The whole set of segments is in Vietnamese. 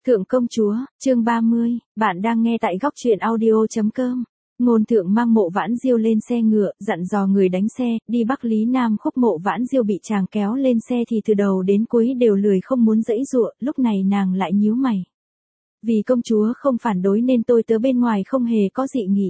Thượng công chúa, chương 30, bạn đang nghe tại góc truyện audio.com. Ngôn thượng mang Mộ Vãn Diêu lên xe ngựa, dặn dò người đánh xe, đi Bắc Lý Nam Khúc. Mộ Vãn Diêu bị chàng kéo lên xe thì từ đầu đến cuối đều lười không muốn giãy giụa, lúc này nàng lại nhíu mày. Vì công chúa không phản đối nên tôi tớ bên ngoài không hề có dị nghị.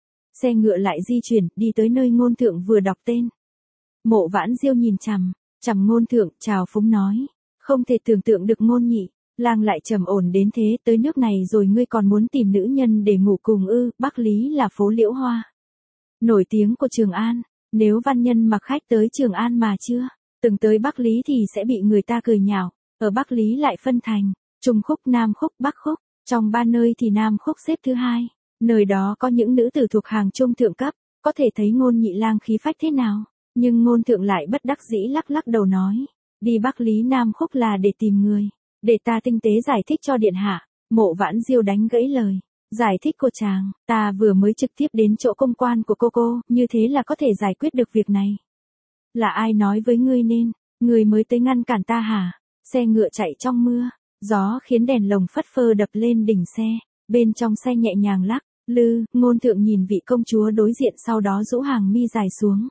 Xe ngựa lại di chuyển, đi tới nơi ngôn thượng vừa đọc tên. Mộ Vãn Diêu nhìn chằm ngôn thượng, chào phúng nói. Không thể tưởng tượng được Ngôn nhị lang lại trầm ổn đến thế, tới nước này rồi ngươi còn muốn tìm nữ nhân để ngủ cùng ư? Bắc Lý là phố liễu hoa nổi tiếng của Trường An, nếu văn nhân mặc khách tới Trường An mà chưa từng tới Bắc Lý thì sẽ bị người ta cười nhạo. Ở Bắc Lý lại phân thành Trung Khúc, Nam Khúc, Bắc Khúc, trong ba nơi thì Nam Khúc xếp thứ hai, nơi đó có những nữ tử thuộc hàng trung thượng cấp, có thể thấy Ngôn nhị lang khí phách thế nào. Nhưng ngôn thượng lại bất đắc dĩ lắc lắc đầu nói, đi Bắc Lý Nam Khúc là để tìm người, để ta tinh tế giải thích cho điện hạ. Mộ Vãn Diêu đánh gãy lời giải thích của chàng, ta vừa mới trực tiếp đến chỗ công quan của cô, như thế là có thể giải quyết được việc này. Là ai nói với ngươi nên, ngươi mới tới ngăn cản ta hả? Xe ngựa chạy trong mưa, gió khiến đèn lồng phất phơ đập lên đỉnh xe, bên trong xe nhẹ nhàng lắc lư. Ngôn thượng nhìn vị công chúa đối diện, sau đó rũ hàng mi dài xuống.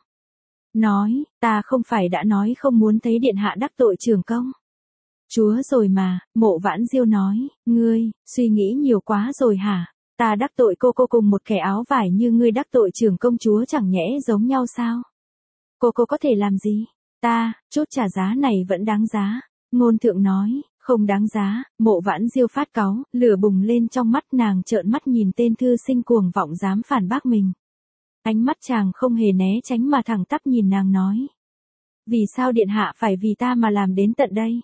Nói, ta không phải đã nói không muốn thấy điện hạ đắc tội trưởng công chúa rồi mà. Mộ Vãn Diêu nói, ngươi, suy nghĩ nhiều quá rồi hả? Ta đắc tội cô cùng một kẻ áo vải như ngươi đắc tội trưởng công chúa chẳng nhẽ giống nhau sao? Cô có thể làm gì? Ta, chút trả giá này vẫn đáng giá. Ngôn thượng nói, không đáng giá. Mộ Vãn Diêu phát cáu, lửa bùng lên trong mắt nàng, trợn mắt nhìn tên thư sinh cuồng vọng dám phản bác mình. Ánh mắt chàng không hề né tránh mà thẳng tắp nhìn nàng nói. Vì sao điện hạ phải vì ta mà làm đến tận đây?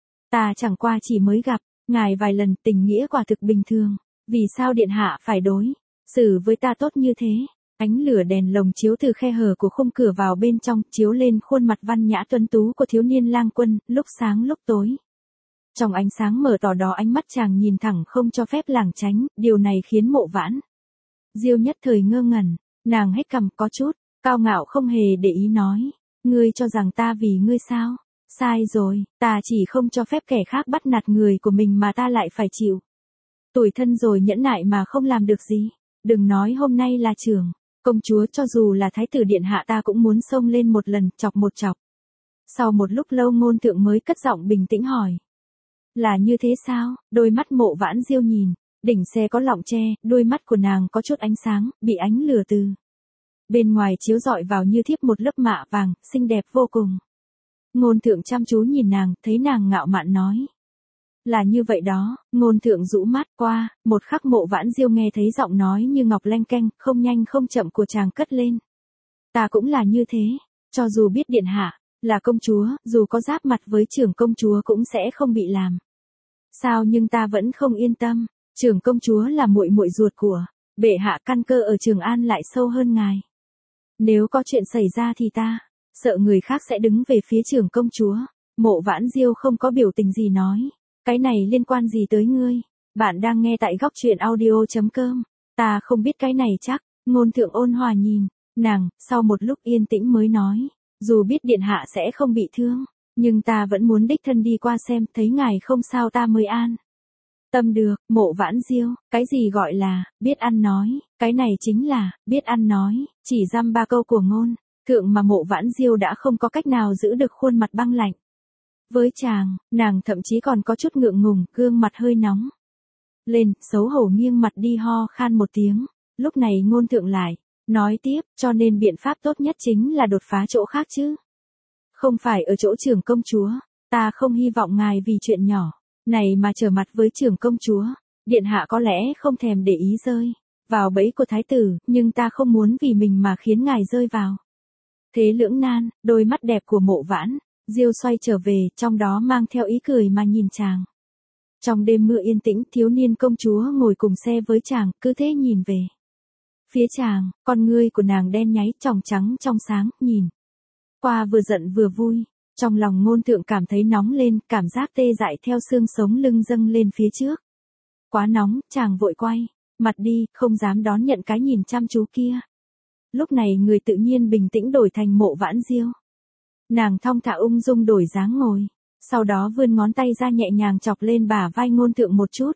Ta chẳng qua chỉ mới gặp ngài vài lần, tình nghĩa quả thực bình thường. Vì sao điện hạ phải đối xử với ta tốt như thế? Ánh lửa đèn lồng chiếu từ khe hở của khung cửa vào bên trong, chiếu lên khuôn mặt văn nhã tuấn tú của thiếu niên lang quân, lúc sáng lúc tối. Trong ánh sáng mở tỏ đó, ánh mắt chàng nhìn thẳng không cho phép lảng tránh, điều này khiến Mộ Vãn Diêu nhất thời ngơ ngẩn. Nàng hét cằm có chút cao ngạo, không hề để ý nói, ngươi cho rằng ta vì ngươi sao? Sai rồi, ta chỉ không cho phép kẻ khác bắt nạt người của mình mà ta lại phải chịu tủi thân rồi nhẫn nại mà không làm được gì. Đừng nói hôm nay là trưởng công chúa, cho dù là thái tử điện hạ ta cũng muốn xông lên một lần, chọc một chọc. Sau một lúc lâu ngôn thượng mới cất giọng bình tĩnh hỏi, là như thế sao? Đôi mắt Mộ Vãn Diêu nhìn đỉnh xe có lọng tre, đôi mắt của nàng có chút ánh sáng, bị ánh lửa từ bên ngoài chiếu rọi vào như thiếp một lớp mạ vàng, xinh đẹp vô cùng. Ngôn thượng chăm chú nhìn nàng, thấy nàng ngạo mạn nói, là như vậy đó. Ngôn thượng rũ mắt qua, một khắc Mộ Vãn Diêu nghe thấy giọng nói như ngọc lanh canh, không nhanh không chậm của chàng cất lên. Ta cũng là như thế, cho dù biết điện hạ là công chúa, dù có giáp mặt với trưởng công chúa cũng sẽ không bị làm sao, nhưng ta vẫn không yên tâm. Trưởng công chúa là muội muội ruột của bệ hạ, căn cơ ở Trường An lại sâu hơn ngài. Nếu có chuyện xảy ra thì ta sợ người khác sẽ đứng về phía trưởng công chúa. Mộ Vãn Diêu không có biểu tình gì nói, cái này liên quan gì tới ngươi? Bạn đang nghe tại góc truyện audio.com. Ta không biết cái này chắc. Ngôn thượng ôn hòa nhìn nàng, sau một lúc yên tĩnh mới nói, dù biết điện hạ sẽ không bị thương, nhưng ta vẫn muốn đích thân đi qua xem, thấy ngài không sao ta mới an tâm được. Mộ Vãn Diêu, cái gì gọi là biết ăn nói? Cái này chính là biết ăn nói. Chỉ dăm ba câu của ngôn thượng mà Mộ Vãn Diêu đã không có cách nào giữ được khuôn mặt băng lạnh. Với chàng, nàng thậm chí còn có chút ngượng ngùng, gương mặt hơi nóng lên, xấu hổ nghiêng mặt đi ho khan một tiếng. Lúc này ngôn thượng lại nói tiếp, cho nên biện pháp tốt nhất chính là đột phá chỗ khác chứ không phải ở chỗ trưởng công chúa. Ta không hy vọng ngài vì chuyện nhỏ này mà trở mặt với trưởng công chúa. Điện hạ có lẽ không thèm để ý rơi vào bẫy của thái tử, nhưng ta không muốn vì mình mà khiến ngài rơi vào thế lưỡng nan. Đôi mắt đẹp của Mộ Vãn Diêu xoay trở về, trong đó mang theo ý cười mà nhìn chàng. Trong đêm mưa yên tĩnh, thiếu niên công chúa ngồi cùng xe với chàng, cứ thế nhìn về phía chàng, con ngươi của nàng đen nháy, tròng trắng trong sáng, nhìn qua vừa giận vừa vui. Trong lòng ngôn thượng cảm thấy nóng lên, cảm giác tê dại theo xương sống lưng dâng lên phía trước. Quá nóng, chàng vội quay mặt đi, không dám đón nhận cái nhìn chăm chú kia. Lúc này người tự nhiên bình tĩnh đổi thành Mộ Vãn Diêu. Nàng thong thả ung dung đổi dáng ngồi sau đó vươn ngón tay ra nhẹ nhàng chọc lên bả vai ngôn thượng một chút.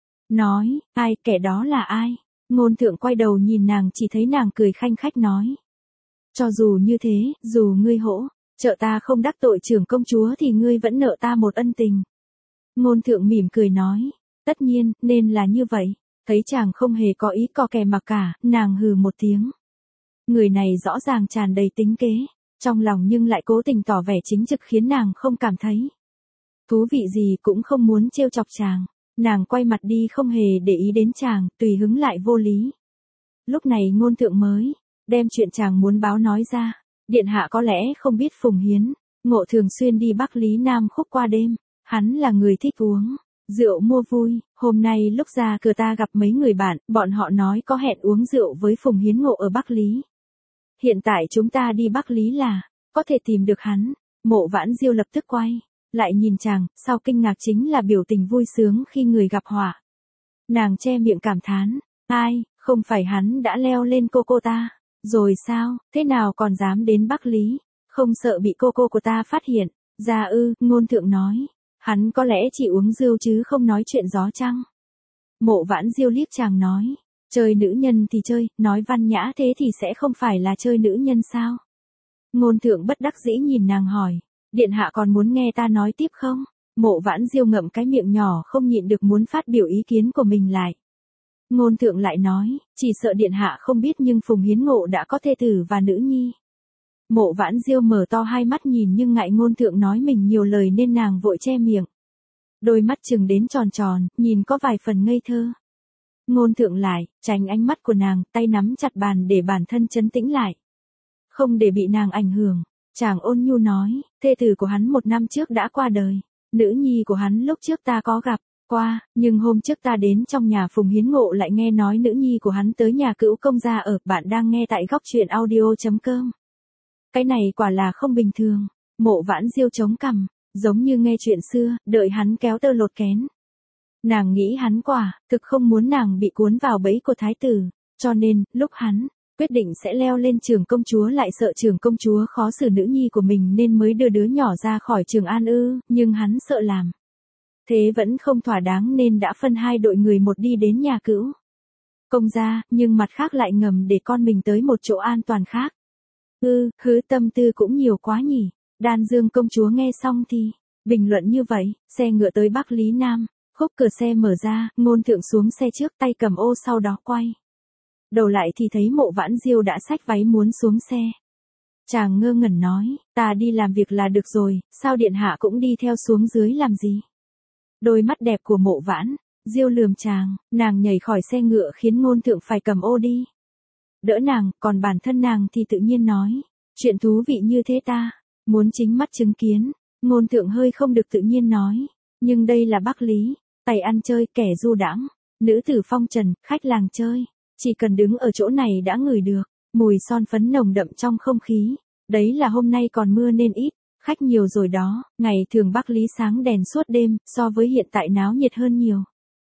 Nói, ai, kẻ đó là ai? Ngôn thượng quay đầu nhìn nàng chỉ thấy nàng cười khanh khách nói. Cho dù như thế, dù ngươi hỗ trợ ta không đắc tội trưởng công chúa thì ngươi vẫn nợ ta một ân tình. Ngôn thượng mỉm cười nói, tất nhiên, nên là như vậy. Thấy chàng không hề có ý co kè mà cả, nàng hừ một tiếng. Người này rõ ràng tràn đầy tính kế, trong lòng nhưng lại cố tình tỏ vẻ chính trực khiến nàng không cảm thấy thú vị gì, cũng không muốn trêu chọc chàng. Nàng quay mặt đi không hề để ý đến chàng, tùy hứng lại vô lý. Lúc này ngôn thượng mới đem chuyện chàng muốn báo nói ra. Điện hạ có lẽ không biết Phùng Hiến Ngộ thường xuyên đi Bắc Lý Nam Khúc qua đêm. Hắn là người thích uống rượu mua vui. Hôm nay lúc ra cửa ta gặp mấy người bạn, bọn họ nói có hẹn uống rượu với Phùng Hiến Ngộ ở Bắc Lý. Hiện tại chúng ta đi Bắc Lý là có thể tìm được hắn. Mộ Vãn Diêu lập tức quay lại nhìn chàng, sau kinh ngạc chính là biểu tình vui sướng khi người gặp họa. Nàng che miệng cảm thán, ai, không phải hắn đã leo lên cô ta, rồi sao, thế nào còn dám đến Bắc Lý, không sợ bị cô của ta phát hiện, ra ư, ngôn thượng nói, hắn có lẽ chỉ uống rượu chứ không nói chuyện gió chăng. Mộ Vãn Diêu liếc chàng nói, chơi nữ nhân thì chơi, nói văn nhã thế thì sẽ không phải là chơi nữ nhân sao? Ngôn thượng bất đắc dĩ nhìn nàng hỏi. Điện hạ còn muốn nghe ta nói tiếp không? Mộ Vãn Diêu ngậm cái miệng nhỏ không nhịn được muốn phát biểu ý kiến của mình lại. Ngôn thượng lại nói, chỉ sợ điện hạ không biết nhưng Phùng Hiến Ngộ đã có thê tử và nữ nhi. Mộ Vãn Diêu mở to hai mắt nhìn nhưng ngại ngôn thượng nói mình nhiều lời nên nàng vội che miệng. Đôi mắt trừng đến tròn tròn, nhìn có vài phần ngây thơ. Ngôn thượng lại, tránh ánh mắt của nàng, tay nắm chặt bàn để bản thân trấn tĩnh lại. Không để bị nàng ảnh hưởng. Chàng ôn nhu nói, thê tử của hắn 1 năm trước đã qua đời. Nữ nhi của hắn lúc trước ta có gặp qua, nhưng hôm trước ta đến trong nhà Phùng Hiến Ngộ lại nghe nói nữ nhi của hắn tới nhà Cữu công gia ở. Bạn đang nghe tại góc truyện audio.com. Cái này quả là không bình thường. Mộ Vãn Diêu chống cằm, giống như nghe chuyện xưa, đợi hắn kéo tơ lột kén. Nàng nghĩ hắn thực không muốn nàng bị cuốn vào bẫy của thái tử, cho nên, lúc hắn quyết định sẽ leo lên Trường công chúa lại sợ Trường công chúa khó xử nữ nhi của mình nên mới đưa đứa nhỏ ra khỏi Trường An ư, nhưng hắn sợ làm thế vẫn không thỏa đáng nên đã phân 2 đội người, một đi đến nhà Cữu công gia, nhưng mặt khác lại ngầm để con mình tới một chỗ an toàn khác. Hứ tâm tư cũng nhiều quá nhỉ. Đan Dương công chúa nghe xong thì bình luận như vậy. Xe ngựa tới Bắc Lý Nam, khúc cửa xe mở ra, ngôn thượng xuống xe trước, tay cầm ô, sau đó quay đầu lại thì thấy Mộ Vãn Diêu đã xách váy muốn xuống xe. Chàng ngơ ngẩn nói, ta đi làm việc là được rồi, sao điện hạ cũng đi theo xuống dưới làm gì? Đôi mắt đẹp của Mộ Vãn Diêu lườm chàng, nàng nhảy khỏi xe ngựa khiến ngôn thượng phải cầm ô đi đỡ nàng, còn bản thân nàng thì tự nhiên nói, chuyện thú vị như thế ta muốn chính mắt chứng kiến. Ngôn thượng hơi không được tự nhiên nói, nhưng đây là Bắc Lý, tài ăn chơi, kẻ du đãng, nữ tử phong trần, khách làng chơi, chỉ cần đứng ở chỗ này đã ngửi được mùi son phấn nồng đậm trong không khí. Đấy là hôm nay còn mưa nên ít khách nhiều rồi đó. Ngày thường Bắc Lý sáng đèn suốt đêm, so với hiện tại náo nhiệt hơn nhiều.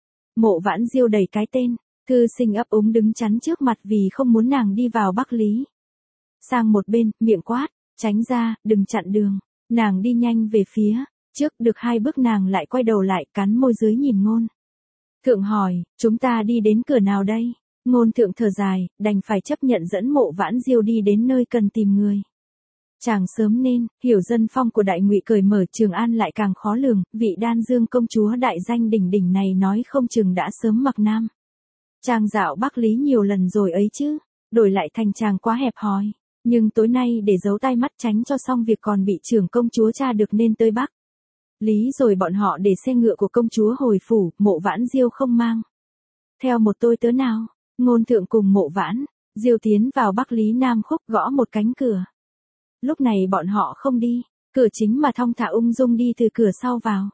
Mộ Vãn Diêu đẩy cái tên thư sinh ấp úng đứng chắn trước mặt vì không muốn nàng đi vào Bắc Lý sang một bên, miệng quát, tránh ra, đừng chặn đường. Nàng đi nhanh về phía trước, được 2 bước nàng lại quay đầu lại, cắn môi dưới nhìn ngôn thượng hỏi, chúng ta đi đến cửa nào đây? Ngôn thượng thở dài, đành phải chấp nhận dẫn Mộ Vãn Diêu đi đến nơi cần tìm người. Chàng sớm nên hiểu dân phong của Đại Ngụy cởi mở, Trường An lại càng khó lường, vị Đan Dương công chúa đại danh đỉnh đỉnh này nói không chừng đã sớm mặc nam. Chàng dạo Bắc Lý nhiều lần rồi ấy chứ, đổi lại thành chàng quá hẹp hòi. Nhưng tối nay để giấu tai mắt tránh cho xong việc còn bị trưởng công chúa tra được nên tới Bắc Lý rồi bọn họ để xe ngựa của công chúa hồi phủ. Mộ Vãn Diêu không mang theo một tôi tớ nào. Ngôn thượng cùng Mộ Vãn Diêu tiến vào Bắc Lý Nam Khúc, gõ một cánh cửa. Lúc này bọn họ không đi cửa chính mà thong thả ung dung đi từ cửa sau vào.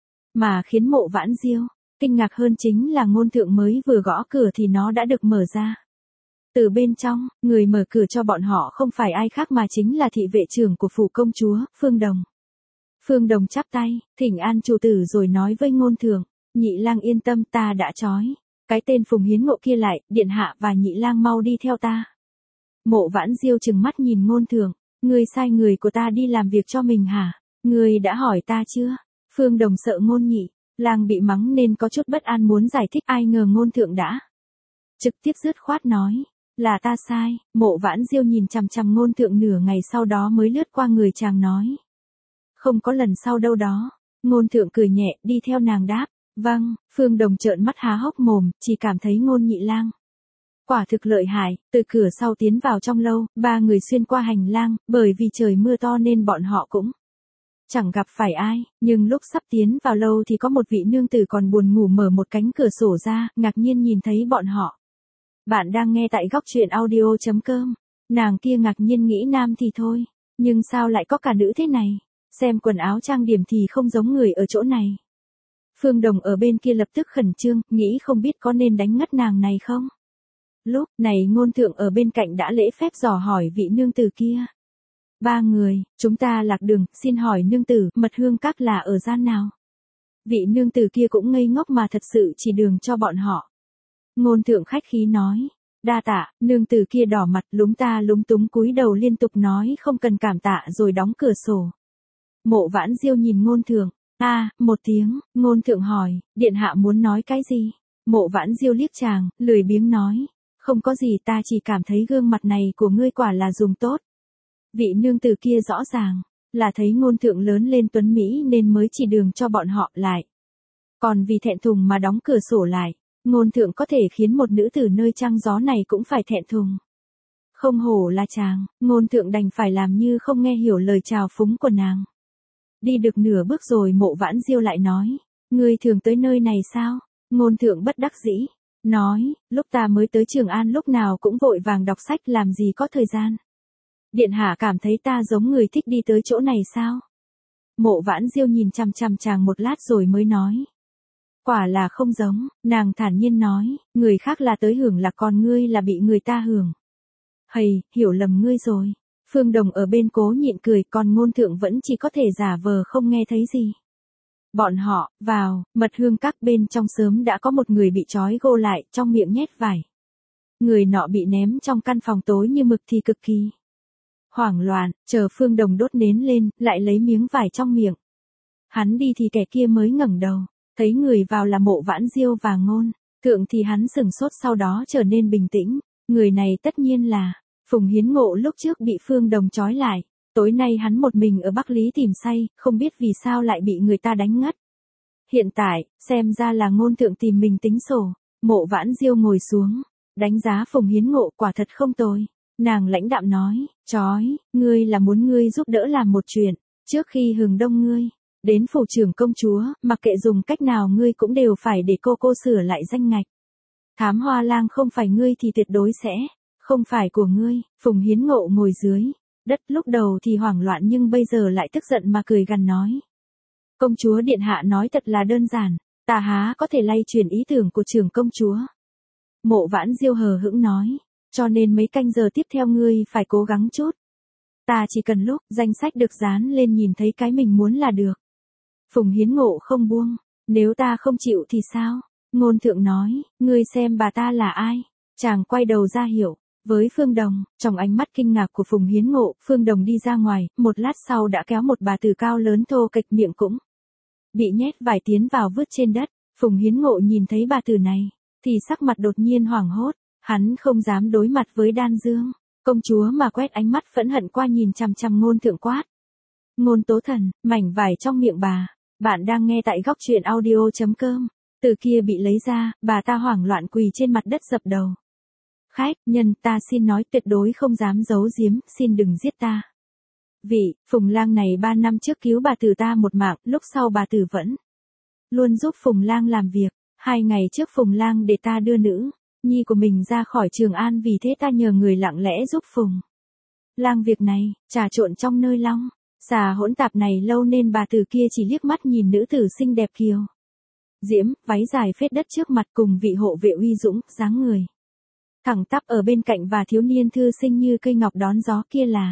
Mà khiến Mộ Vãn Diêu kinh ngạc hơn chính là ngôn thượng mới vừa gõ cửa thì nó đã được mở ra. Từ bên trong, người mở cửa cho bọn họ không phải ai khác mà chính là thị vệ trưởng của phủ công chúa, Phương Đồng. Phương Đồng chắp tay, thỉnh an chủ tử rồi nói với ngôn thượng, Nhị lang yên tâm, ta đã trói cái tên Phùng Hiến Ngộ kia lại, điện hạ và Nhị lang mau đi theo ta. Mộ Vãn Diêu trừng mắt nhìn ngôn thượng, ngươi sai người của ta đi làm việc cho mình hả? Ngươi đã hỏi ta chưa? Phương Đồng sợ Ngôn Nhị Lang bị mắng nên có chút bất an muốn giải thích, ai ngờ Ngôn Thượng đã trực tiếp dứt khoát nói, là ta sai. Mộ Vãn Diêu nhìn chằm chằm Ngôn Thượng nửa ngày sau đó mới lướt qua người chàng nói, không có lần sau đâu đó. Ngôn Thượng cười nhẹ, đi theo nàng đáp, vâng. Phương Đồng trợn mắt há hốc mồm, chỉ cảm thấy Ngôn Nhị Lang quả thực lợi hại. Từ cửa sau tiến vào trong lâu, ba người xuyên qua hành lang, bởi vì trời mưa to nên bọn họ cũng chẳng gặp phải ai, nhưng lúc sắp tiến vào lâu thì có một vị nương tử còn buồn ngủ mở một cánh cửa sổ ra, ngạc nhiên nhìn thấy bọn họ. Bạn đang nghe tại góc truyện audio.com. Nàng kia ngạc nhiên nghĩ nam thì thôi, nhưng sao lại có cả nữ thế này? Xem quần áo trang điểm thì không giống người ở chỗ này. Phương Đồng ở bên kia lập tức khẩn trương, nghĩ không biết có nên đánh ngất nàng này không? Lúc này Ngôn Thượng ở bên cạnh đã lễ phép dò hỏi vị nương tử kia. Ba người, chúng ta lạc đường, xin hỏi nương tử, Mật Hương Các là ở gian nào? Vị nương tử kia cũng ngây ngốc mà thật sự chỉ đường cho bọn họ. Ngôn Thượng khách khí nói, đa tạ. Nương tử kia đỏ mặt lúng ta lúng túng cúi đầu liên tục nói không cần cảm tạ rồi đóng cửa sổ. Mộ Vãn Diêu nhìn Ngôn Thượng, một tiếng. Ngôn Thượng hỏi, điện hạ muốn nói cái gì? Mộ Vãn Diêu liếc chàng, lười biếng nói, không có gì, ta chỉ cảm thấy gương mặt này của ngươi quả là dùng tốt. Vị nương tử kia rõ ràng là thấy Ngôn Thượng lớn lên tuấn mỹ nên mới chỉ đường cho bọn họ lại. Còn vì thẹn thùng mà đóng cửa sổ lại. Ngôn Thượng có thể khiến một nữ tử nơi trăng gió này cũng phải thẹn thùng. Không hổ là chàng. Ngôn Thượng đành phải làm như không nghe hiểu lời chào phúng của nàng. Đi được nửa bước rồi Mộ Vãn Diêu lại nói, ngươi thường tới nơi này sao? Ngôn Thượng bất đắc dĩ nói, lúc ta mới tới Trường An lúc nào cũng vội vàng đọc sách, làm gì có thời gian. Điện hạ cảm thấy ta giống người thích đi tới chỗ này sao? Mộ Vãn Diêu nhìn chằm chằm chàng một lát rồi mới nói, quả là không giống. Nàng thản nhiên nói, người khác là tới hưởng lạc còn ngươi là bị người ta hưởng. Hầy, hiểu lầm ngươi rồi. Phương Đồng ở bên cố nhịn cười, còn Ngôn Thượng vẫn chỉ có thể giả vờ không nghe thấy gì. Bọn họ vào Mật Hương Các, bên trong sớm đã có một người bị trói gô lại, trong miệng nhét vải. Người nọ bị ném trong căn phòng tối như mực thì cực kỳ hoảng loạn. Chờ Phương Đồng đốt nến lên, lại lấy miếng vải trong miệng. Hắn đi thì kẻ kia mới ngẩng đầu, thấy người vào là Mộ Vãn Diêu và Ngôn Thượng thì hắn sửng sốt, sau đó trở nên bình tĩnh. Người này tất nhiên là Phùng Hiến Ngộ lúc trước bị Phương Đồng trói lại. Tối nay hắn một mình ở Bắc Lý tìm say, không biết vì sao lại bị người ta đánh ngất. Hiện tại, xem ra là Ngôn Thượng tìm mình tính sổ. Mộ Vãn Diêu ngồi xuống, đánh giá Phùng Hiến Ngộ, quả thật không tồi. Nàng lãnh đạm nói, ngươi là muốn ngươi giúp đỡ làm một chuyện. Trước khi hừng đông ngươi đến phủ trưởng công chúa, mặc kệ dùng cách nào ngươi cũng đều phải để cô sửa lại danh ngạch. Thám Hoa Lang không phải ngươi thì tuyệt đối sẽ không phải của ngươi. Phùng Hiến Ngộ ngồi dưới đất, lúc đầu thì hoảng loạn nhưng bây giờ lại tức giận mà cười gằn nói, công chúa điện hạ nói thật là đơn giản, ta há có thể lay truyền ý tưởng của trưởng công chúa. Mộ Vãn Diêu hờ hững nói, cho nên mấy canh giờ tiếp theo ngươi phải cố gắng chút. Ta chỉ cần lúc danh sách được dán lên nhìn thấy cái mình muốn là được. Phùng Hiến Ngộ không buông, nếu ta không chịu thì sao? Ngôn Thượng nói, ngươi xem bà ta là ai? Chàng quay đầu ra hiểu với Phương Đồng. Trong ánh mắt kinh ngạc của Phùng Hiến Ngộ, Phương Đồng đi ra ngoài, một lát sau đã kéo một bà tử cao lớn thô kệch, miệng cũng bị nhét vải tiến vào vứt trên đất. Phùng Hiến Ngộ nhìn thấy bà tử này thì sắc mặt đột nhiên hoảng hốt, hắn không dám đối mặt với Đan Dương công chúa mà quét ánh mắt phẫn hận qua nhìn chằm chằm Ngôn Thượng quát, Ngôn Tố Thần. Mảnh vải trong miệng bà. Bạn đang nghe tại góc truyện audio.com. Từ kia bị lấy ra, bà ta hoảng loạn quỳ trên mặt đất dập đầu. Khách nhân, ta xin nói tuyệt đối không dám giấu giếm, xin đừng giết ta. Vị Phùng Lang này 3 năm trước cứu bà tử ta một mạng, lúc sau bà tử vẫn luôn giúp Phùng Lang làm việc. 2 ngày trước Phùng Lang để ta đưa nữ nhi của mình ra khỏi Trường An, vì thế ta nhờ người lặng lẽ giúp Phùng Lang việc này, trà trộn trong nơi long xà hỗn tạp này lâu nên bà tử kia chỉ liếc mắt nhìn nữ tử xinh đẹp kiều diễm, váy dài phết đất trước mặt cùng vị hộ vệ uy dũng, dáng người thẳng tắp ở bên cạnh và thiếu niên thư sinh như cây ngọc đón gió kia là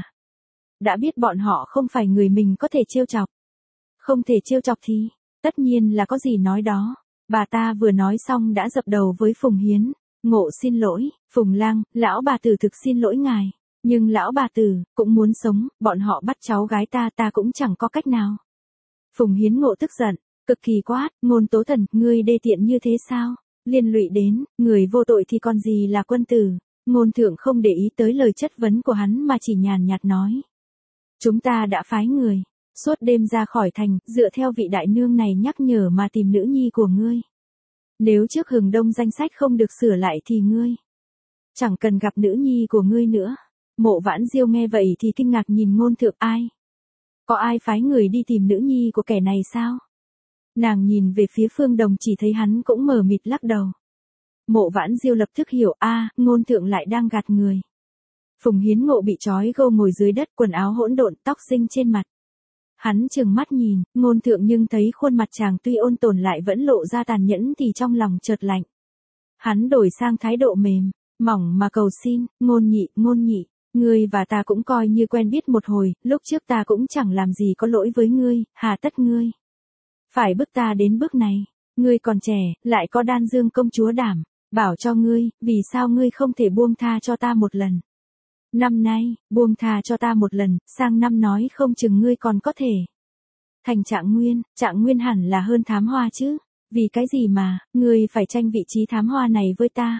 đã biết bọn họ không phải người mình có thể trêu chọc. Không thể trêu chọc thì tất nhiên là có gì nói đó. Bà ta vừa nói xong đã dập đầu với Phùng Hiến Ngộ xin lỗi. Phùng Lang, lão bà tử thực xin lỗi ngài. Nhưng lão bà tử, cũng muốn sống, bọn họ bắt cháu gái ta cũng chẳng có cách nào. Phùng Hiến Ngộ tức giận, cực kỳ quát, Ngôn Tố Thần, ngươi đê tiện như thế sao? Liên lụy đến, người vô tội thì còn gì là quân tử. Ngôn Thượng không để ý tới lời chất vấn của hắn mà chỉ nhàn nhạt nói. Chúng ta đã phái người, suốt đêm ra khỏi thành, dựa theo vị đại nương này nhắc nhở mà tìm nữ nhi của ngươi. Nếu trước Hừng Đông danh sách không được sửa lại thì ngươi chẳng cần gặp nữ nhi của ngươi nữa. Mộ Vãn Diêu nghe vậy thì kinh ngạc nhìn Ngôn Thượng, ai? Có ai phái người đi tìm nữ nhi của kẻ này sao? Nàng nhìn về phía Phương Đồng chỉ thấy hắn cũng mờ mịt lắc đầu. Mộ Vãn Diêu lập tức hiểu, Ngôn Thượng lại đang gạt người. Phùng Hiến Ngộ bị trói gô ngồi dưới đất, quần áo hỗn độn, tóc rinh trên mặt. Hắn trừng mắt nhìn, Ngôn Thượng nhưng thấy khuôn mặt chàng tuy ôn tồn lại vẫn lộ ra tàn nhẫn thì trong lòng chợt lạnh. Hắn đổi sang thái độ mềm, mỏng mà cầu xin, Ngôn nhị, ngươi và ta cũng coi như quen biết một hồi, lúc trước ta cũng chẳng làm gì có lỗi với ngươi, hà tất ngươi phải bức ta đến bước này. Ngươi còn trẻ, lại có Đan Dương công chúa đảm bảo cho ngươi, vì sao ngươi không thể buông tha cho ta một lần? Năm nay, buông tha cho ta một lần, sang năm nói không chừng ngươi còn có thể thành Trạng Nguyên hẳn là hơn Thám Hoa chứ, vì cái gì mà, ngươi phải tranh vị trí Thám Hoa này với ta?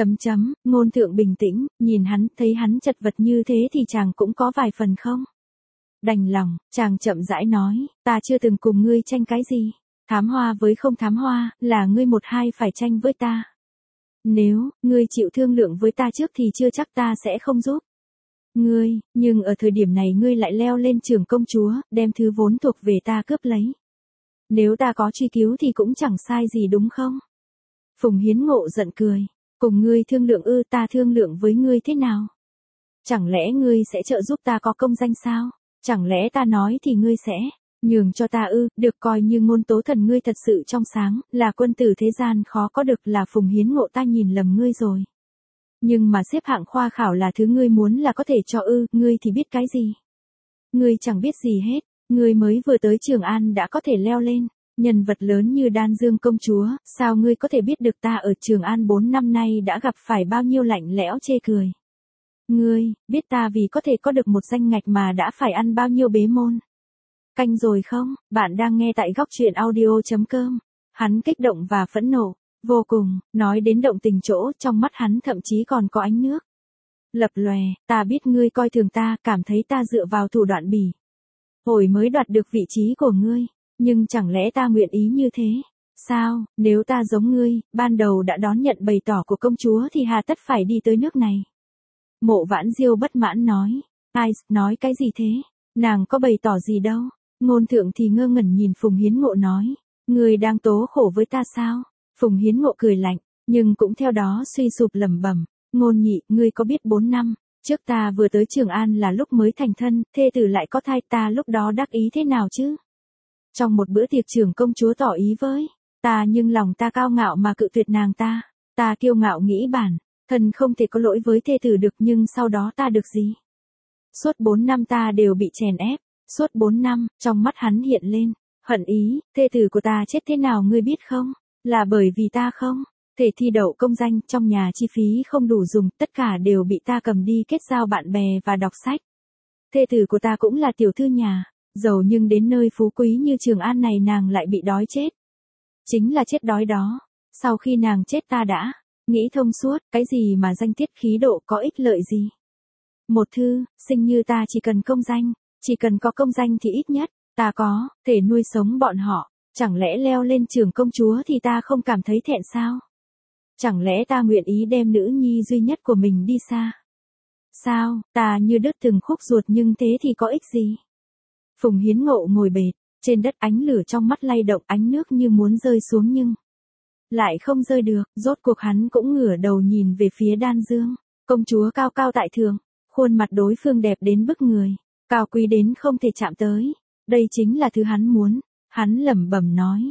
Ngôn Thượng bình tĩnh, nhìn hắn, thấy hắn chật vật như thế thì chàng cũng có vài phần không đành lòng, chàng chậm rãi nói, ta chưa từng cùng ngươi tranh cái gì, Thám Hoa với không Thám Hoa, là ngươi một hai phải tranh với ta. Nếu, ngươi chịu thương lượng với ta trước thì chưa chắc ta sẽ không giúp ngươi, nhưng ở thời điểm này ngươi lại leo lên Trưởng công chúa, đem thứ vốn thuộc về ta cướp lấy. Nếu ta có truy cứu thì cũng chẳng sai gì đúng không? Phùng Hiến Ngộ giận cười, cùng ngươi thương lượng ư? Ta thương lượng với ngươi thế nào? Chẳng lẽ ngươi sẽ trợ giúp ta có công danh sao? Chẳng lẽ ta nói thì ngươi sẽ nhường cho ta ư? Được, coi như Ngôn Tố Thần ngươi thật sự trong sáng, là quân tử thế gian khó có được, là Phùng Hiến Ngộ ta nhìn lầm ngươi rồi. Nhưng mà xếp hạng khoa khảo là thứ ngươi muốn là có thể cho ư? Ngươi thì biết cái gì? Ngươi chẳng biết gì hết, ngươi mới vừa tới Trường An đã có thể leo lên nhân vật lớn như Đan Dương công chúa, sao ngươi có thể biết được ta ở Trường An 4 năm nay đã gặp phải bao nhiêu lạnh lẽo chê cười? Ngươi biết ta vì có thể có được một danh ngạch mà đã phải ăn bao nhiêu bế môn canh rồi không? Bạn đang nghe tại Góc Truyện Audio.com. Hắn kích động và phẫn nộ vô cùng, nói đến động tình chỗ, trong mắt hắn thậm chí còn có ánh nước lập lòe. Ta biết ngươi coi thường ta, cảm thấy ta dựa vào thủ đoạn bỉ ổi mới đoạt được vị trí của ngươi, nhưng chẳng lẽ ta nguyện ý như thế? Sao, nếu ta giống ngươi, ban đầu đã đón nhận bày tỏ của công chúa thì hà tất phải đi tới nước này? Mộ Vãn Diêu bất mãn nói, ai, nói cái gì thế? Nàng có bày tỏ gì đâu? Ngôn Thượng thì ngơ ngẩn nhìn Phùng Hiến Ngộ nói, ngươi đang tố khổ với ta sao? Phùng Hiến Ngộ cười lạnh, nhưng cũng theo đó suy sụp lẩm bẩm, Ngôn nhị, ngươi có biết 4 năm trước ta vừa tới Trường An là lúc mới thành thân, thê tử lại có thai, ta lúc đó đắc ý thế nào chứ? Trong một bữa tiệc Trưởng công chúa tỏ ý với ta, nhưng lòng ta cao ngạo mà cự tuyệt nàng ta. Ta kiêu ngạo nghĩ bản thân không thể có lỗi với thê tử được, nhưng sau đó ta được gì? Suốt 4 năm ta đều bị chèn ép. Suốt 4 năm, trong mắt hắn hiện lên hận ý, thê tử của ta chết thế nào ngươi biết không? Là bởi vì ta không thể thi đậu công danh, trong nhà chi phí không đủ dùng, tất cả đều bị ta cầm đi kết giao bạn bè và đọc sách. Thê tử của ta cũng là tiểu thư nhà giàu, nhưng đến nơi phú quý như Trường An này nàng lại bị đói chết. Chính là chết đói đó. Sau khi nàng chết ta đã nghĩ thông suốt, cái gì mà danh tiết khí độ có ích lợi gì? Một thư sinh như ta chỉ cần công danh, chỉ cần có công danh thì ít nhất ta có thể nuôi sống bọn họ. Chẳng lẽ leo lên Trưởng công chúa thì ta không cảm thấy thẹn sao? Chẳng lẽ ta nguyện ý đem nữ nhi duy nhất của mình đi xa? Sao, ta như đứt từng khúc ruột, nhưng thế thì có ích gì? Phùng Hiến Ngộ ngồi bệt trên đất, ánh lửa trong mắt lay động, ánh nước như muốn rơi xuống nhưng lại không rơi được. Rốt cuộc hắn cũng ngửa đầu nhìn về phía Đan Dương công chúa cao cao tại thượng, khuôn mặt đối phương đẹp đến bức người, cao quý đến không thể chạm tới. Đây chính là thứ hắn muốn. Hắn lẩm bẩm nói,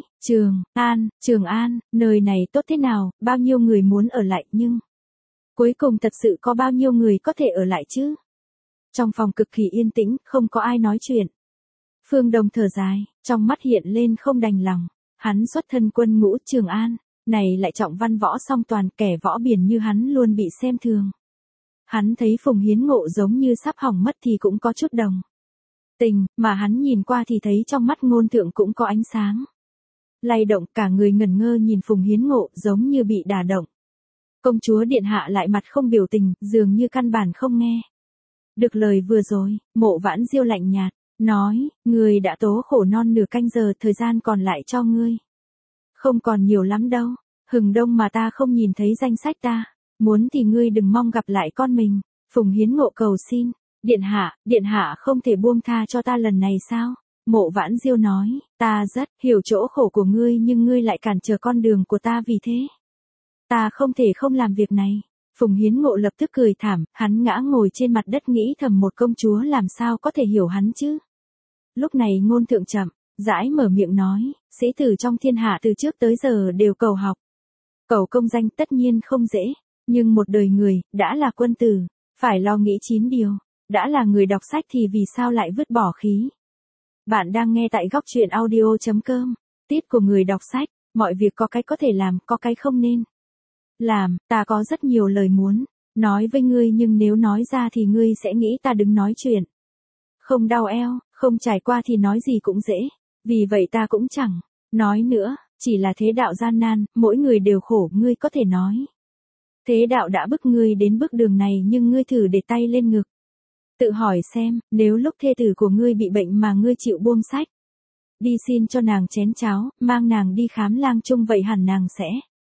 Trường An, nơi này tốt thế nào, bao nhiêu người muốn ở lại, nhưng cuối cùng thật sự có bao nhiêu người có thể ở lại chứ? Trong phòng cực kỳ yên tĩnh, không có ai nói chuyện. Phương Đồng thở dài, trong mắt hiện lên không đành lòng. Hắn xuất thân quân ngũ Trường An, này lại trọng văn võ song toàn, kẻ võ biển như hắn luôn bị xem thường. Hắn thấy Phùng Hiến Ngộ giống như sắp hỏng mất thì cũng có chút đồng tình, mà hắn nhìn qua thì thấy trong mắt Ngôn Thượng cũng có ánh sáng lay động, cả người ngẩn ngơ nhìn Phùng Hiến Ngộ giống như bị đả động. Công chúa điện hạ lại mặt không biểu tình, dường như căn bản không nghe được lời vừa rồi. Mộ Vãn Diêu lạnh nhạt, nói, ngươi đã tố khổ non nửa canh giờ, thời gian còn lại cho ngươi không còn nhiều lắm đâu. Hừng đông mà ta không nhìn thấy danh sách ta, muốn thì ngươi đừng mong gặp lại con mình. Phùng Hiến Ngộ cầu xin, điện hạ không thể buông tha cho ta lần này sao? Mộ Vãn Diêu nói, ta rất hiểu chỗ khổ của ngươi nhưng ngươi lại cản trở con đường của ta, vì thế ta không thể không làm việc này. Phùng Hiến Ngộ lập tức cười thảm, hắn ngã ngồi trên mặt đất nghĩ thầm, một công chúa làm sao có thể hiểu hắn chứ? Lúc này Ngôn Thượng chậm rãi mở miệng nói, sĩ tử trong thiên hạ từ trước tới giờ đều cầu học, cầu công danh tất nhiên không dễ, nhưng một đời người, đã là quân tử, phải lo nghĩ 9 điều, đã là người đọc sách thì vì sao lại vứt bỏ khí. Bạn đang nghe tại góc truyện audio.com, tiết của người đọc sách, mọi việc có cái có thể làm, có cái không nên làm. Ta có rất nhiều lời muốn nói với ngươi nhưng nếu nói ra thì ngươi sẽ nghĩ ta đứng nói chuyện không đau eo, không trải qua thì nói gì cũng dễ, vì vậy ta cũng chẳng nói nữa. Chỉ là thế đạo gian nan, mỗi người đều khổ, ngươi có thể nói thế đạo đã bức ngươi đến bước đường này, nhưng ngươi thử để tay lên ngực, tự hỏi xem, nếu lúc thê tử của ngươi bị bệnh mà ngươi chịu buông sách, đi xin cho nàng chén cháo, mang nàng đi khám lang chung, vậy hẳn nàng sẽ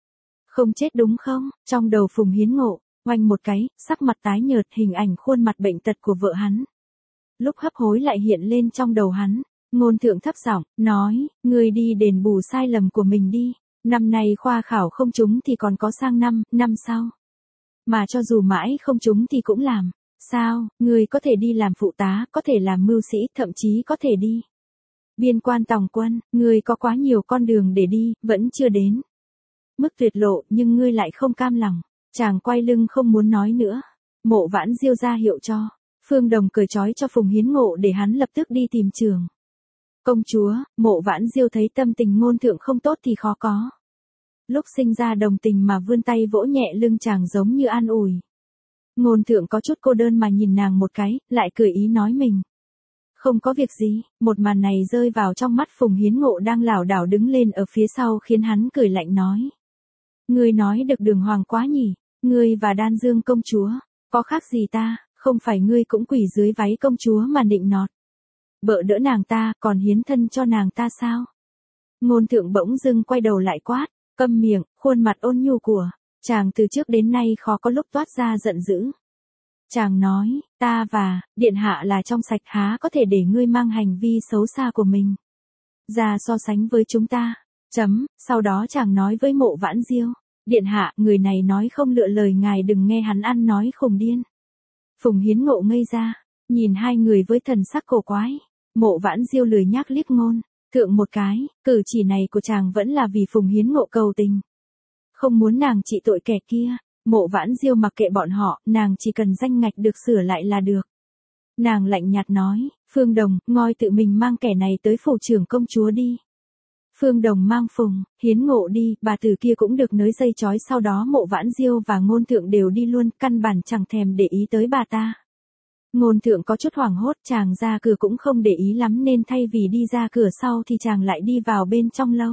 không chết đúng không? Trong đầu Phùng Hiến Ngộ, oanh một cái, sắc mặt tái nhợt, hình ảnh khuôn mặt bệnh tật của vợ hắn lúc hấp hối lại hiện lên trong đầu hắn. Ngôn Thượng thấp giọng nói, ngươi đi đền bù sai lầm của mình đi. Năm nay khoa khảo không trúng thì còn có sang năm sau. Mà cho dù mãi không trúng thì cũng làm. Sao, ngươi có thể đi làm phụ tá, có thể làm mưu sĩ, thậm chí có thể đi biên quan tòng quân, ngươi có quá nhiều con đường để đi, vẫn chưa đến mức tuyệt lộ, nhưng ngươi lại không cam lòng. Chàng quay lưng không muốn nói nữa. Mộ Vãn Diêu ra hiệu cho Phương Đồng cởi trói cho Phùng Hiến Ngộ để hắn lập tức đi tìm trường công chúa. Mộ Vãn Diêu thấy tâm tình Ngôn Thượng không tốt thì khó có lúc sinh ra đồng tình mà vươn tay vỗ nhẹ lưng chàng giống như an ủi. Ngôn Thượng có chút cô đơn mà nhìn nàng một cái, lại cười ý nói mình không có việc gì. Một màn này rơi vào trong mắt Phùng Hiến Ngộ đang lảo đảo đứng lên ở phía sau khiến hắn cười lạnh nói, ngươi nói được đường hoàng quá nhỉ, ngươi và Đan Dương công chúa có khác gì ta, không phải ngươi cũng quỳ dưới váy công chúa mà nịnh nọt bợ đỡ nàng ta, còn hiến thân cho nàng ta sao? Ngôn Thượng bỗng dưng quay đầu lại quát, câm miệng. Khuôn mặt ôn nhu của chàng từ trước đến nay khó có lúc toát ra giận dữ. Chàng nói, ta và điện hạ là trong sạch, há có thể để ngươi mang hành vi xấu xa của mình ra so sánh với chúng ta. Sau đó chàng nói với Mộ Vãn Diêu, điện hạ, người này nói không lựa lời, ngài đừng nghe hắn ăn nói khùng điên. Phùng Hiến Ngộ ngây ra, nhìn hai người với thần sắc cổ quái. Mộ Vãn Diêu lười nhác liếc Ngôn Thượng một cái, cử chỉ này của chàng vẫn là vì Phùng Hiến Ngộ cầu tình, không muốn nàng trị tội kẻ kia. Mộ Vãn Diêu mặc kệ bọn họ, nàng chỉ cần danh ngạch được sửa lại là được. Nàng lạnh nhạt nói, Phương Đồng, ngoi tự mình mang kẻ này tới phủ trưởng công chúa đi. Phương Đồng mang Phùng Hiến Ngộ đi, bà tử kia cũng được nới dây chói, sau đó Mộ Vãn Diêu và Ngôn Thượng đều đi luôn, căn bản chẳng thèm để ý tới bà ta. Ngôn Thượng có chút hoảng hốt, chàng ra cửa cũng không để ý lắm nên thay vì đi ra cửa sau thì chàng lại đi vào bên trong lâu.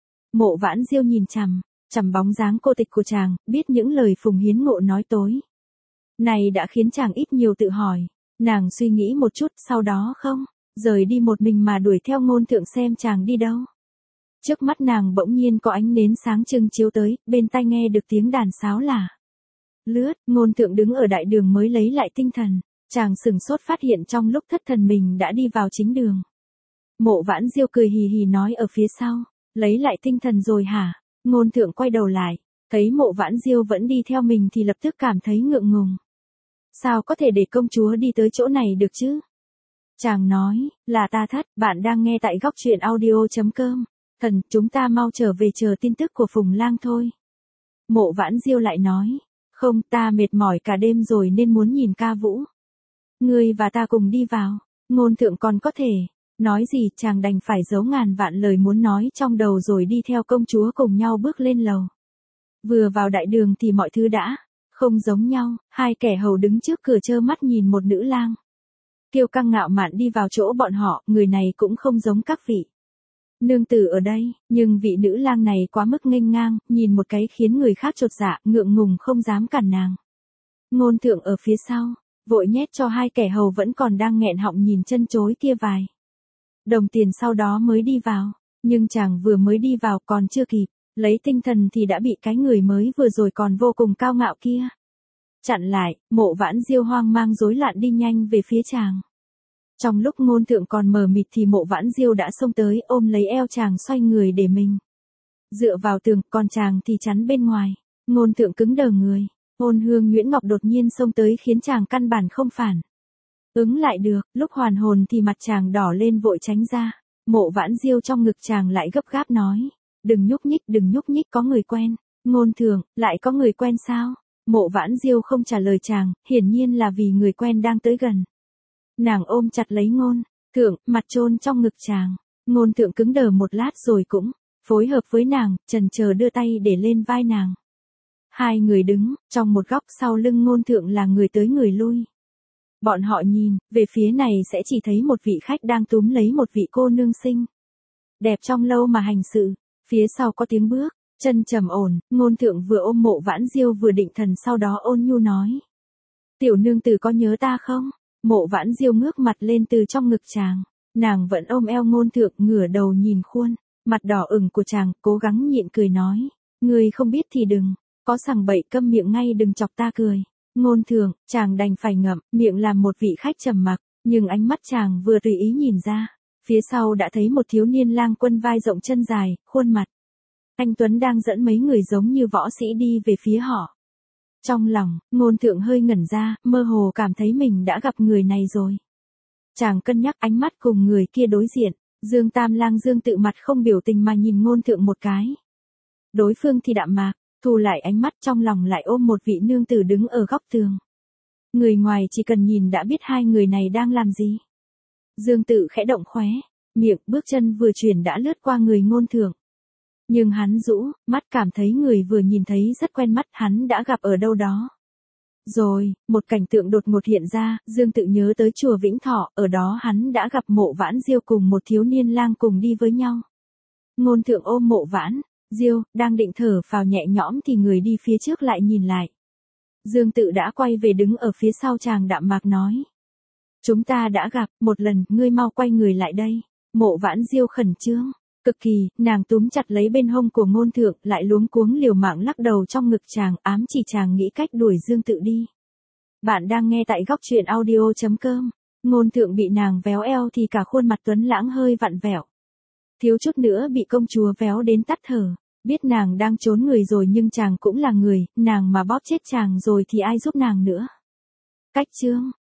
Mộ Vãn Diêu nhìn chằm bóng dáng cô tịch của chàng, biết những lời Phùng Hiến Ngộ nói tối này đã khiến chàng ít nhiều tự hỏi. Nàng suy nghĩ một chút, sau đó không rời đi một mình mà đuổi theo Ngôn Thượng xem chàng đi đâu. Trước mắt nàng bỗng nhiên có ánh nến sáng trưng chiếu tới, bên tai nghe được tiếng đàn sáo là lướt. Ngôn Thượng đứng ở đại đường mới lấy lại tinh thần, chàng sừng sốt phát hiện trong lúc thất thần mình đã đi vào chính đường. Mộ Vãn Diêu cười hì hì nói ở phía sau, lấy lại tinh thần rồi hả? Ngôn Thượng quay đầu lại, thấy Mộ Vãn Diêu vẫn đi theo mình thì lập tức cảm thấy ngượng ngùng. Sao có thể để công chúa đi tới chỗ này được chứ? Chàng nói, là ta thất, bạn đang nghe tại góc truyện audio.com. Thần, chúng ta mau trở về chờ tin tức của Phùng Lang thôi. Mộ Vãn Diêu lại nói, không, ta mệt mỏi cả đêm rồi nên muốn nhìn ca vũ. Ngươi và ta cùng đi vào. Ngôn Thượng còn có thể nói gì, chàng đành phải giấu ngàn vạn lời muốn nói trong đầu rồi đi theo công chúa cùng nhau bước lên lầu. Vừa vào đại đường thì mọi thứ đã Không giống nhau, hai kẻ hầu đứng trước cửa trơ mắt nhìn một nữ lang kiêu căng ngạo mạn đi vào chỗ bọn họ, người này cũng không giống các vị nương tử ở đây, nhưng vị nữ lang này quá mức nghênh ngang, nhìn một cái khiến người khác chột dạ, ngượng ngùng không dám cản nàng. Ngôn thượng ở phía sau, vội nhét cho hai kẻ hầu vẫn còn đang nghẹn họng nhìn chân chối kia vài đồng tiền sau đó mới đi vào, nhưng chàng vừa mới đi vào còn chưa kịp lấy tinh thần thì đã bị cái người mới vừa rồi còn vô cùng cao ngạo kia chặn lại. Mộ Vãn Diêu hoang mang rối loạn đi nhanh về phía chàng. Trong lúc Ngôn thượng còn mờ mịt thì Mộ Vãn Diêu đã xông tới ôm lấy eo chàng xoay người để mình dựa vào tường, còn chàng thì chắn bên ngoài. Ngôn thượng cứng đờ người, Ôn Hương Nguyễn Ngọc đột nhiên xông tới khiến chàng căn bản không phản ứng lại được, lúc hoàn hồn thì mặt chàng đỏ lên vội tránh ra. Mộ Vãn Diêu trong ngực chàng lại gấp gáp nói, đừng nhúc nhích, có người quen. Ngôn thượng, lại có người quen sao? Mộ Vãn Diêu không trả lời chàng, hiển nhiên là vì người quen đang tới gần. Nàng ôm chặt lấy Ngôn thượng, mặt chôn trong ngực chàng. Ngôn thượng cứng đờ một lát rồi cũng phối hợp với nàng, chần chờ đưa tay để lên vai nàng. Hai người đứng trong một góc, sau lưng Ngôn thượng là người tới người lui. Bọn họ nhìn về phía này sẽ chỉ thấy một vị khách đang túm lấy một vị cô nương xinh đẹp trong lâu mà hành sự. Phía sau có tiếng bước chân trầm ổn, Ngôn thượng vừa ôm Mộ Vãn Diêu vừa định thần, sau đó ôn nhu nói, tiểu nương tử có nhớ ta không? Mộ Vãn Diêu ngước mặt lên từ trong ngực chàng, nàng vẫn ôm eo Ngôn thượng, ngửa đầu nhìn khuôn mặt đỏ ửng của chàng, cố gắng nhịn cười nói, ngươi không biết thì đừng có sằng bậy, câm miệng ngay, đừng chọc ta cười. Ngôn thượng, chàng đành phải ngậm miệng làm một vị khách trầm mặc, nhưng ánh mắt chàng vừa tùy ý nhìn ra, phía sau đã thấy một thiếu niên lang quân vai rộng chân dài, khuôn mặt anh tuấn đang dẫn mấy người giống như võ sĩ đi về phía họ. Trong lòng, Ngôn thượng hơi ngẩn ra, mơ hồ cảm thấy mình đã gặp người này rồi. Chàng cân nhắc ánh mắt cùng người kia đối diện, Dương Tam Lang Dương Tự mặt không biểu tình mà nhìn Ngôn thượng một cái. Đối phương thì đạm mạc, thu lại ánh mắt, trong lòng lại ôm một vị nương tử đứng ở góc tường. Người ngoài chỉ cần nhìn đã biết hai người này đang làm gì. Dương Tự khẽ động khóe miệng, bước chân vừa chuyển đã lướt qua người Ngôn thượng. Nhưng hắn rũ mắt, cảm thấy người vừa nhìn thấy rất quen mắt, hắn đã gặp ở đâu đó. Rồi, một cảnh tượng đột ngột hiện ra, Dương Tự nhớ tới chùa Vĩnh Thọ, ở đó hắn đã gặp Mộ Vãn Diêu cùng một thiếu niên lang cùng đi với nhau. Ngôn thượng ôm Mộ Vãn Diêu, đang định thở phào nhẹ nhõm thì người đi phía trước lại nhìn lại. Dương Tự đã quay về đứng ở phía sau chàng, đạm mạc nói, chúng ta đã gặp một lần, ngươi mau quay người lại đây. Mộ Vãn Diêu khẩn trương cực kỳ, nàng túm chặt lấy bên hông của Ngôn thượng, lại luống cuống liều mạng lắc đầu trong ngực chàng, ám chỉ chàng nghĩ cách đuổi Dương Tự đi. Bạn đang nghe tại góc truyện audio.com. Ngôn thượng bị nàng véo eo thì cả khuôn mặt tuấn lãng hơi vặn vẹo, thiếu chút nữa bị công chúa véo đến tắt thở. Biết nàng đang trốn người rồi nhưng chàng cũng là người, nàng mà bóp chết chàng rồi thì ai giúp nàng nữa. Cách chương